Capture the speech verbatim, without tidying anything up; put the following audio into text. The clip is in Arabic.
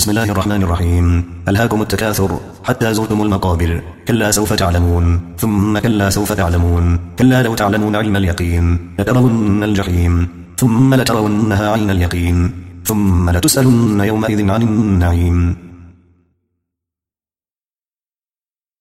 بسم الله الرحمن الرحيم. ألهاكم التكاثر حتى زرتم المقابر، كلا سوف تعلمون ثم كلا سوف تعلمون، كلا لو تعلمون علم اليقين لترون الجحيم ثم لترونها عين اليقين ثم لتسألن يومئذ عن النعيم.